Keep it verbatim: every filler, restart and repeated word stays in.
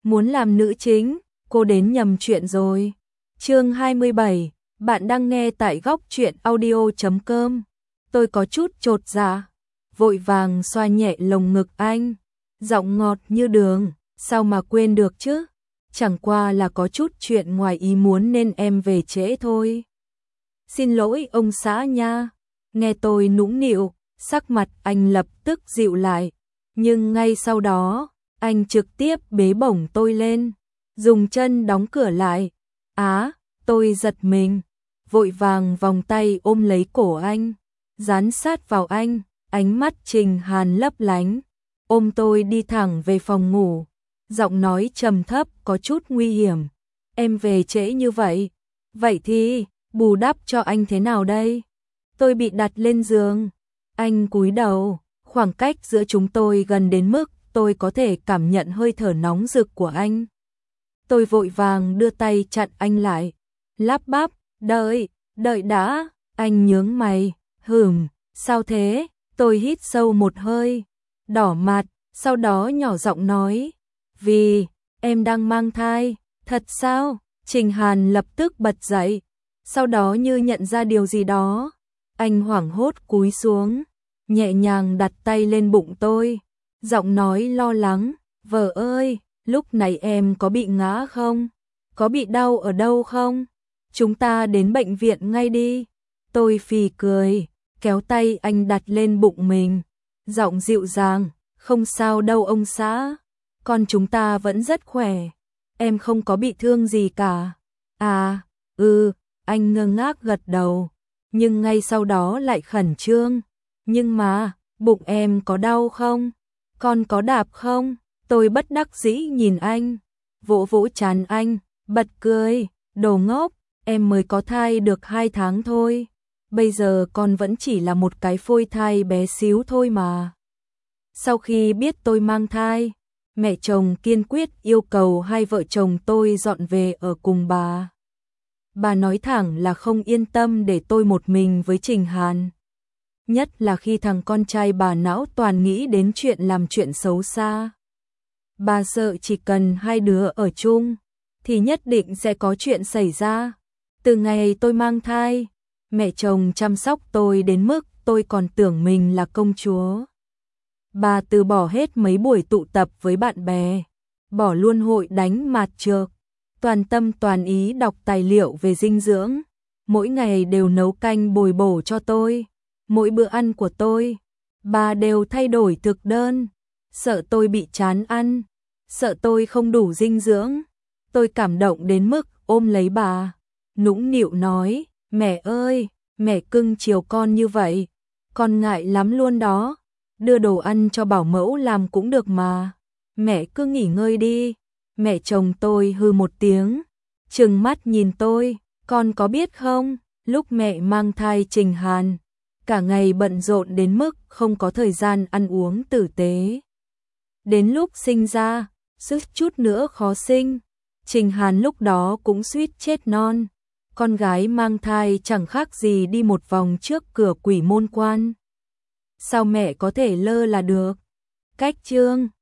muốn làm nữ chính, cô đến nhầm chuyện rồi. Chương hai mươi bảy, bạn đang nghe tại góc truyện audio chấm com. Tôi có chút chột dạ, vội vàng xoa nhẹ lồng ngực anh, giọng ngọt như đường, sao mà quên được chứ? Chẳng qua là có chút chuyện ngoài ý muốn nên em về trễ thôi. Xin lỗi ông xã nha. Nghe tôi nũng nịu, sắc mặt anh lập tức dịu lại, nhưng ngay sau đó, anh trực tiếp bế bổng tôi lên, dùng chân đóng cửa lại. Á, tôi giật mình, vội vàng vòng tay ôm lấy cổ anh, dán sát vào anh, ánh mắt Trình Hàn lấp lánh, ôm tôi đi thẳng về phòng ngủ, giọng nói trầm thấp có chút nguy hiểm. Em về trễ như vậy, vậy thì bù đắp cho anh thế nào đây? Tôi bị đặt lên giường, anh cúi đầu, khoảng cách giữa chúng tôi gần đến mức tôi có thể cảm nhận hơi thở nóng rực của anh. Tôi vội vàng đưa tay chặn anh lại, lắp bắp, đợi, đợi đã, anh nhướng mày, hửm, sao thế? Tôi hít sâu một hơi, đỏ mặt, sau đó nhỏ giọng nói, vì, em đang mang thai, thật sao? Trình Hàn lập tức bật dậy, sau đó như nhận ra điều gì đó, anh hoảng hốt cúi xuống, nhẹ nhàng đặt tay lên bụng tôi, giọng nói lo lắng, vợ ơi, lúc này em có bị ngã không? Có bị đau ở đâu không? Chúng ta đến bệnh viện ngay đi. Tôi phì cười, kéo tay anh đặt lên bụng mình, giọng dịu dàng, không sao đâu ông xã, con chúng ta vẫn rất khỏe, em không có bị thương gì cả. À, ừ, anh ngơ ngác gật đầu, nhưng ngay sau đó lại khẩn trương, nhưng mà, bụng em có đau không? Con có đạp không? Tôi bất đắc dĩ nhìn anh, vỗ vỗ trán anh, bật cười, đồ ngốc, em mới có thai được hai tháng thôi, bây giờ con vẫn chỉ là một cái phôi thai bé xíu thôi mà. Sau khi biết tôi mang thai, mẹ chồng kiên quyết yêu cầu hai vợ chồng tôi dọn về ở cùng bà. Bà nói thẳng là không yên tâm để tôi một mình với Trình Hàn. Nhất là khi thằng con trai bà não toàn nghĩ đến chuyện làm chuyện xấu xa. Bà sợ chỉ cần hai đứa ở chung, thì nhất định sẽ có chuyện xảy ra. Từ ngày tôi mang thai, mẹ chồng chăm sóc tôi đến mức tôi còn tưởng mình là công chúa. Bà từ bỏ hết mấy buổi tụ tập với bạn bè, bỏ luôn hội đánh mạt trược, toàn tâm toàn ý đọc tài liệu về dinh dưỡng, mỗi ngày đều nấu canh bồi bổ cho tôi, mỗi bữa ăn của tôi, bà đều thay đổi thực đơn, sợ tôi bị chán ăn, sợ tôi không đủ dinh dưỡng. Tôi cảm động đến mức ôm lấy bà, nũng nịu nói, mẹ ơi, mẹ cưng chiều con như vậy, con ngại lắm luôn đó, đưa đồ ăn cho bảo mẫu làm cũng được mà, mẹ cứ nghỉ ngơi đi. Mẹ chồng tôi hư một tiếng, trừng mắt nhìn tôi, con có biết không, lúc mẹ mang thai Trình Hàn, cả ngày bận rộn đến mức không có thời gian ăn uống tử tế. Đến lúc sinh ra, suýt chút nữa khó sinh, Trình Hàn lúc đó cũng suýt chết non, con gái mang thai chẳng khác gì đi một vòng trước cửa quỷ môn quan. Sao mẹ có thể lơ là được? Cách chương